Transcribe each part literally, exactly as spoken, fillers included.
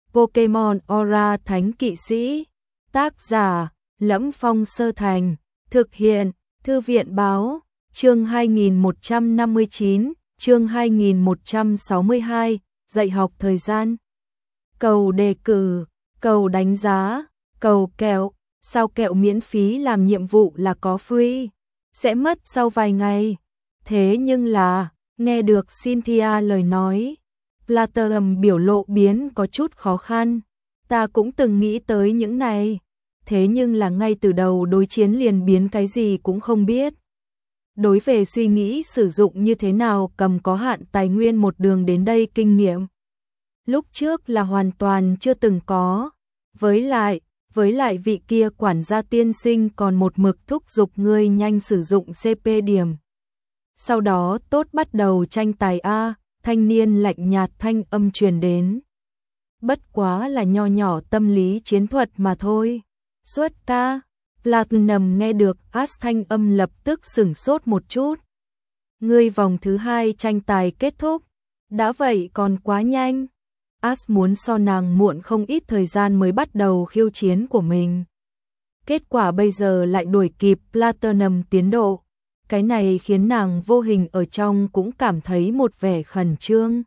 Pokemon Aura Thánh Kỵ Sĩ. Tác giả: Lẫm Phong Sơ Thành. Thực hiện: Thư viện báo. Chương hai nghìn một trăm năm mươi chín, chương hai nghìn một trăm sáu mươi hai, dạy học thời gian. Cầu đề cử, cầu đánh giá, cầu kẹo, sao kẹo miễn phí làm nhiệm vụ là có free, sẽ mất sau vài ngày. Thế nhưng là, nghe được Cynthia lời nói, Platinum biểu lộ biến có chút khó khăn. Ta cũng từng nghĩ tới những này, thế nhưng là ngay từ đầu đối chiến liền biến cái gì cũng không biết. Đối về suy nghĩ sử dụng như thế nào cầm có hạn tài nguyên một đường đến đây kinh nghiệm. Lúc trước là hoàn toàn chưa từng có. Với lại, với lại vị kia quản gia tiên sinh còn một mực thúc giục ngươi nhanh sử dụng xê pê điểm. Sau đó tốt bắt đầu tranh tài A, thanh niên lạnh nhạt thanh âm truyền đến. Bất quá là nho nhỏ tâm lý chiến thuật mà thôi. Xuất ca, Platinum nghe được Ash thanh âm lập tức sửng sốt một chút. Ngươi vòng thứ hai tranh tài kết thúc, đã vậy còn quá nhanh. Ash muốn so nàng muộn không ít thời gian mới bắt đầu khiêu chiến của mình. Kết quả bây giờ lại đuổi kịp Platinum tiến độ. Cái này khiến nàng vô hình ở trong cũng cảm thấy một vẻ khẩn trương.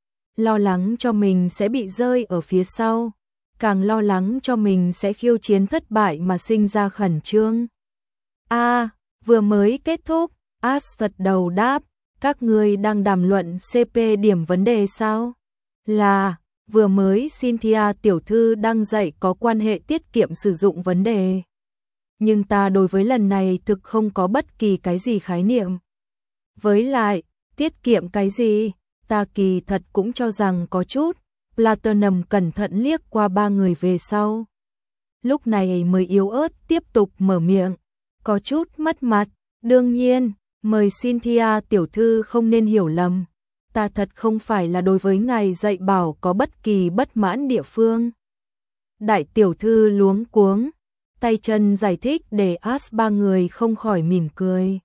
Lo lắng cho mình sẽ bị rơi ở phía sau. Càng lo lắng cho mình sẽ khiêu chiến thất bại mà sinh ra khẩn trương. A, à, vừa mới kết thúc, Ash gật đầu đáp, các ngươi đang đàm luận xê pê điểm vấn đề sao? Là, vừa mới Cynthia tiểu thư đang dạy có quan hệ tiết kiệm sử dụng vấn đề. Nhưng ta đối với lần này thực không có bất kỳ cái gì khái niệm. Với lại, tiết kiệm cái gì, ta kỳ thật cũng cho rằng có chút. Platinum cẩn thận liếc qua ba người về sau. Lúc này mới yếu ớt tiếp tục mở miệng. Có chút mất mặt, đương nhiên, mời Cynthia tiểu thư không nên hiểu lầm. Ta thật không phải là đối với ngài dạy bảo có bất kỳ bất mãn địa phương. Đại tiểu thư luống cuống, tay chân giải thích để Ash ba người không khỏi mỉm cười.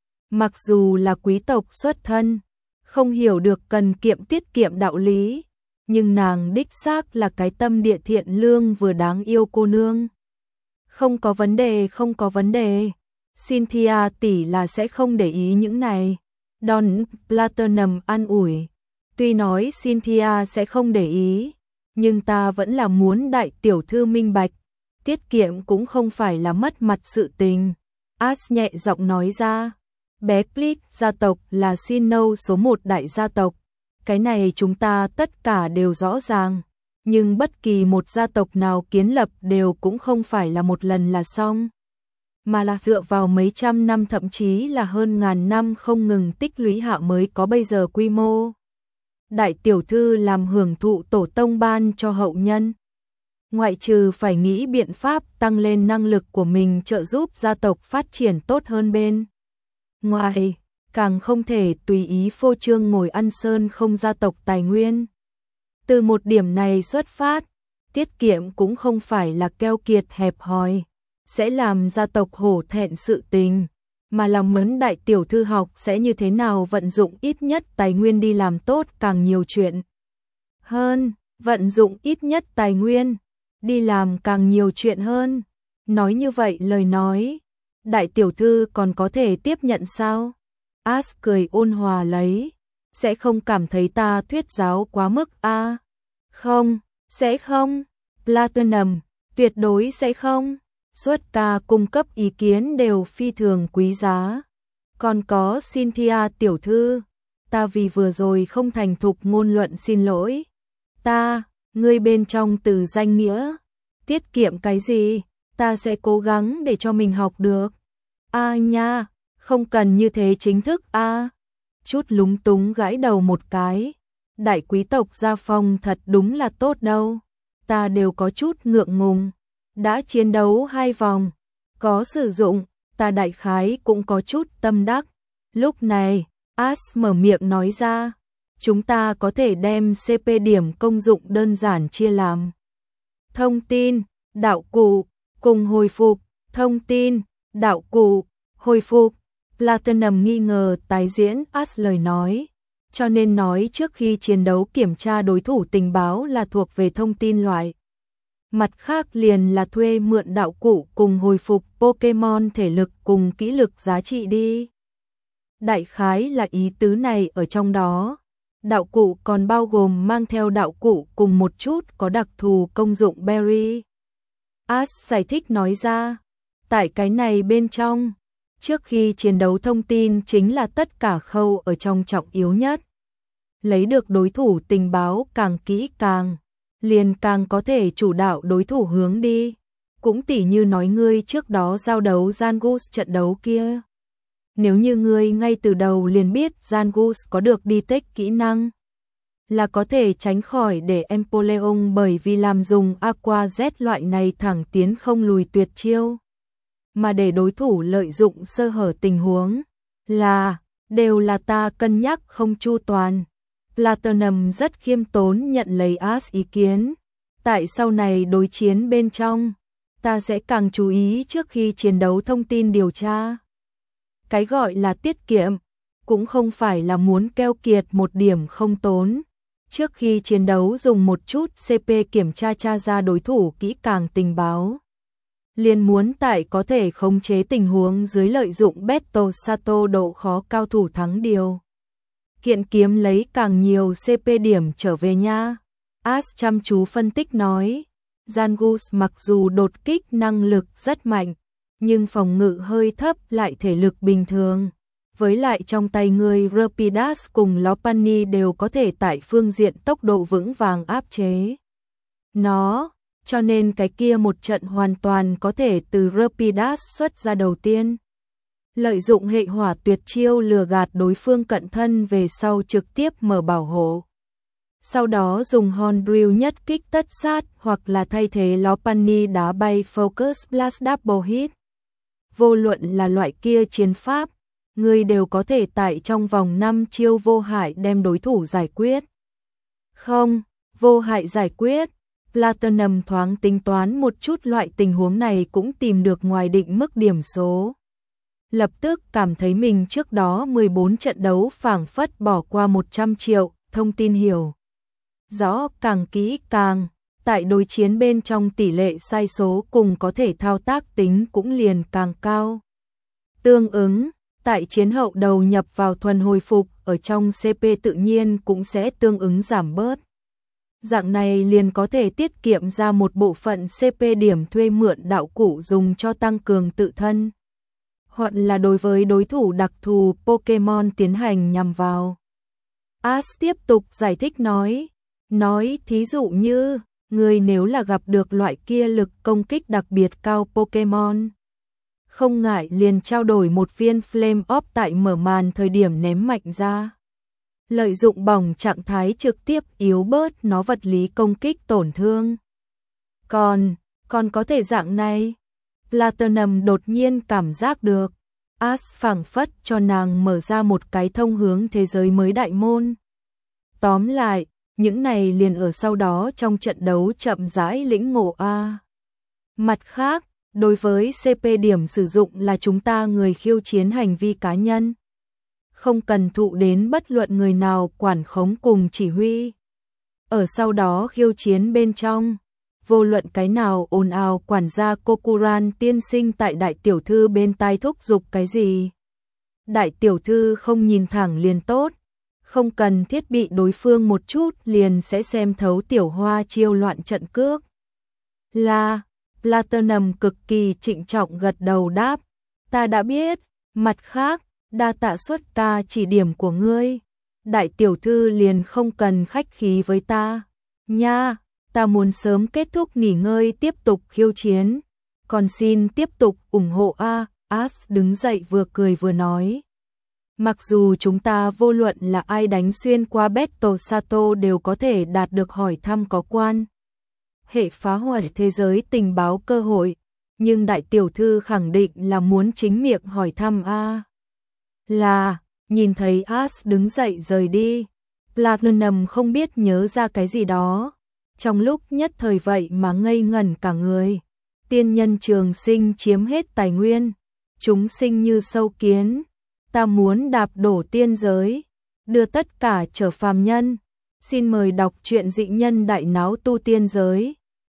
Mặc dù là quý tộc xuất thân, không hiểu được cần kiệm tiết kiệm đạo lý. Nhưng nàng đích xác là cái tâm địa thiện lương vừa đáng yêu cô nương. Không có vấn đề, không có vấn đề. Cynthia tỷ là sẽ không để ý những này. Don Platinum an ủi. Tuy nói Cynthia sẽ không để ý, nhưng ta vẫn là muốn đại tiểu thư minh bạch. Tiết kiệm cũng không phải là mất mặt sự tình. Ash nhẹ giọng nói ra. Bé Click gia tộc là Sinnoh số một đại gia tộc. Cái này chúng ta tất cả đều rõ ràng, nhưng bất kỳ một gia tộc nào kiến lập đều cũng không phải là một lần là xong, mà là dựa vào mấy trăm năm thậm chí là hơn ngàn năm không ngừng tích lũy hạ mới có bây giờ quy mô. Đại tiểu thư làm hưởng thụ tổ tông ban cho hậu nhân. Ngoại trừ phải nghĩ biện pháp tăng lên năng lực của mình trợ giúp gia tộc phát triển tốt hơn bên ngoài. Càng không thể tùy ý phô trương ngồi ăn sơn không gia tộc tài nguyên. Từ một điểm này xuất phát, tiết kiệm cũng không phải là keo kiệt hẹp hòi, sẽ làm gia tộc hổ thẹn sự tình, mà là muốn đại tiểu thư học sẽ như thế nào vận dụng ít nhất tài nguyên đi làm tốt càng nhiều chuyện. Hơn, vận dụng ít nhất tài nguyên, đi làm càng nhiều chuyện hơn. Nói như vậy lời nói, đại tiểu thư còn có thể tiếp nhận sao? Ash cười ôn hòa lấy, sẽ không cảm thấy ta thuyết giáo quá mức a? À? Không, sẽ không. Platinum, tuyệt đối sẽ không. Suốt ta cung cấp ý kiến đều phi thường quý giá. Còn có Cynthia tiểu thư, ta vì vừa rồi không thành thục ngôn luận xin lỗi. Ta, ngươi bên trong từ danh nghĩa, tiết kiệm cái gì, ta sẽ cố gắng để cho mình học được. A à nha. Không cần như thế chính thức a. À. Chút lúng túng gãi đầu một cái. Đại quý tộc gia phong thật đúng là tốt đâu. Ta đều có chút ngượng ngùng. Đã chiến đấu hai vòng, có sử dụng, ta đại khái cũng có chút tâm đắc. Lúc này, Ash mở miệng nói ra, chúng ta có thể đem xê pê điểm công dụng đơn giản chia làm thông tin, đạo cụ, cùng hồi phục, thông tin, đạo cụ, hồi phục. Platinum nghi ngờ tái diễn Ash lời nói, cho nên nói trước khi chiến đấu kiểm tra đối thủ tình báo là thuộc về thông tin loại. Mặt khác liền là thuê mượn đạo cụ cùng hồi phục Pokemon thể lực cùng kỹ lực giá trị đi. Đại khái là ý tứ này ở trong đó. Đạo cụ còn bao gồm mang theo đạo cụ cùng một chút có đặc thù công dụng berry. Ash giải thích nói ra, tại cái này bên trong, trước khi chiến đấu thông tin chính là tất cả khâu ở trong trọng yếu nhất. Lấy được đối thủ tình báo càng kỹ càng, liền càng có thể chủ đạo đối thủ hướng đi. Cũng tỉ như nói ngươi trước đó giao đấu Zangoose trận đấu kia. Nếu như ngươi ngay từ đầu liền biết Zangoose có được detect kỹ năng, là có thể tránh khỏi để Empoleon bởi vì làm dùng Aqua Z loại này thẳng tiến không lùi tuyệt chiêu. Mà để đối thủ lợi dụng sơ hở tình huống, là, đều là ta cân nhắc không chu toàn. Platinum rất khiêm tốn nhận lấy Ash ý kiến. Tại sau này đối chiến bên trong, ta sẽ càng chú ý trước khi chiến đấu thông tin điều tra. Cái gọi là tiết kiệm, cũng không phải là muốn keo kiệt một điểm không tốn. Trước khi chiến đấu dùng một chút xê pê kiểm tra tra ra đối thủ kỹ càng tình báo. Liền muốn tại có thể khống chế tình huống dưới lợi dụng Battle Sato độ khó cao thủ thắng điều. Kiện kiếm lấy càng nhiều xê pê điểm trở về nha. Ash chăm chú phân tích nói, Zangoose mặc dù đột kích năng lực rất mạnh, nhưng phòng ngự hơi thấp lại thể lực bình thường. Với lại trong tay người Rapidash cùng Lopunny đều có thể tại phương diện tốc độ vững vàng áp chế nó, cho nên cái kia một trận hoàn toàn có thể từ Rapidash xuất ra đầu tiên. Lợi dụng hệ hỏa tuyệt chiêu lừa gạt đối phương cận thân về sau trực tiếp mở bảo hộ. Sau đó dùng Horn Drill nhất kích tất sát hoặc là thay thế Lopunny đá bay Focus Blast Double Hit. Vô luận là loại kia chiến pháp, người đều có thể tại trong vòng năm chiêu vô hại đem đối thủ giải quyết. Không, vô hại giải quyết. Platinum thoáng tính toán một chút loại tình huống này cũng tìm được ngoài định mức điểm số. Lập tức cảm thấy mình trước đó mười bốn trận đấu phảng phất bỏ qua một trăm triệu, thông tin hiểu rõ càng kỹ càng, tại đối chiến bên trong tỷ lệ sai số cùng có thể thao tác tính cũng liền càng cao. Tương ứng, tại chiến hậu đầu nhập vào thuần hồi phục ở trong xê pê tự nhiên cũng sẽ tương ứng giảm bớt. Dạng này liền có thể tiết kiệm ra một bộ phận xê pê điểm thuê mượn đạo cụ dùng cho tăng cường tự thân, hoặc là đối với đối thủ đặc thù Pokemon tiến hành nhằm vào. Ash tiếp tục giải thích nói, nói thí dụ như, người nếu là gặp được loại kia lực công kích đặc biệt cao Pokemon, không ngại liền trao đổi một viên Flame Orb tại mở màn thời điểm ném mạnh ra. Lợi dụng bỏng trạng thái trực tiếp yếu bớt nó vật lý công kích tổn thương. Còn, còn có thể dạng này. Platinum đột nhiên cảm giác được. Ash phảng phất cho nàng mở ra một cái thông hướng thế giới mới đại môn. Tóm lại, những này liền ở sau đó trong trận đấu chậm rãi lĩnh ngộ a. Mặt khác, đối với xê pê điểm sử dụng là chúng ta người khiêu chiến hành vi cá nhân. Không cần thụ đến bất luận người nào quản khống cùng chỉ huy. Ở sau đó khiêu chiến bên trong, vô luận cái nào ồn ào quản gia Kokuran tiên sinh tại đại tiểu thư bên tai thúc giục cái gì. Đại tiểu thư không nhìn thẳng liền tốt, không cần thiết bị đối phương một chút liền sẽ xem thấu tiểu hoa chiêu loạn trận cước. Là, Platinum cực kỳ trịnh trọng gật đầu đáp, ta đã biết, mặt khác, đa tạ xuất ca chỉ điểm của ngươi. Đại tiểu thư liền không cần khách khí với ta. Nha, ta muốn sớm kết thúc nghỉ ngơi tiếp tục khiêu chiến. Còn xin tiếp tục ủng hộ a. Ash đứng dậy vừa cười vừa nói. Mặc dù chúng ta vô luận là ai đánh xuyên qua Battle Sato đều có thể đạt được hỏi thăm có quan hệ phá hoại thế giới tình báo cơ hội, nhưng đại tiểu thư khẳng định là muốn chính miệng hỏi thăm a. Là, nhìn thấy Ash đứng dậy rời đi, Platinum không biết nhớ ra cái gì đó, trong lúc nhất thời vậy mà ngây ngẩn cả người. Tiên nhân trường sinh chiếm hết tài nguyên, chúng sinh như sâu kiến, ta muốn đạp đổ tiên giới. đưa tất cả trở phàm nhân. Xin mời đọc truyện Dị nhân đại náo tu tiên giới.